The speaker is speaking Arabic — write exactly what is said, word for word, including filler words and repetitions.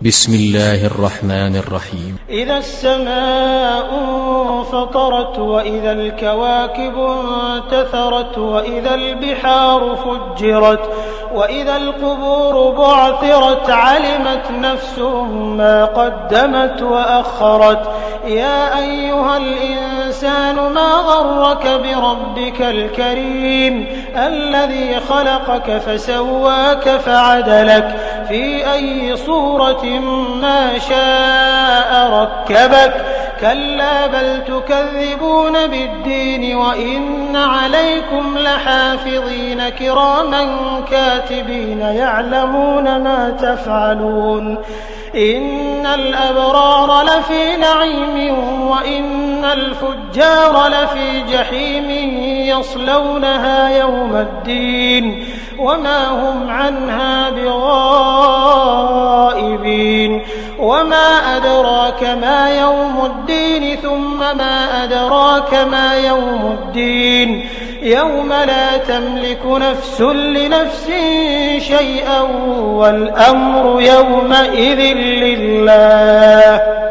بسم الله الرحمن الرحيم. إذا السماء انفطرت وإذا الكواكب انتثرت وإذا البحار فجرت وإذا القبور بعثرت علمت نفس ما قدمت وأخرت. يا أيها الإنسان ما غرك بربك الكريم الذي خلقك فسواك فعدلك في أي صورة ما شاء ركبك. كلا بل تكذبون بالدين وإن عليكم لحافظين كراما كاتبين يعلمون ما تفعلون. إن الأبرار لفي نعيم وإن الفجار لفي جحيم يصلونها يوم الدين وما هم عنها بغائبين. وما أدراك ما يوم الدين ثم ما أدراك ما يوم الدين يوم لا تملك نفس لنفس شيئا والأمر يومئذ لله.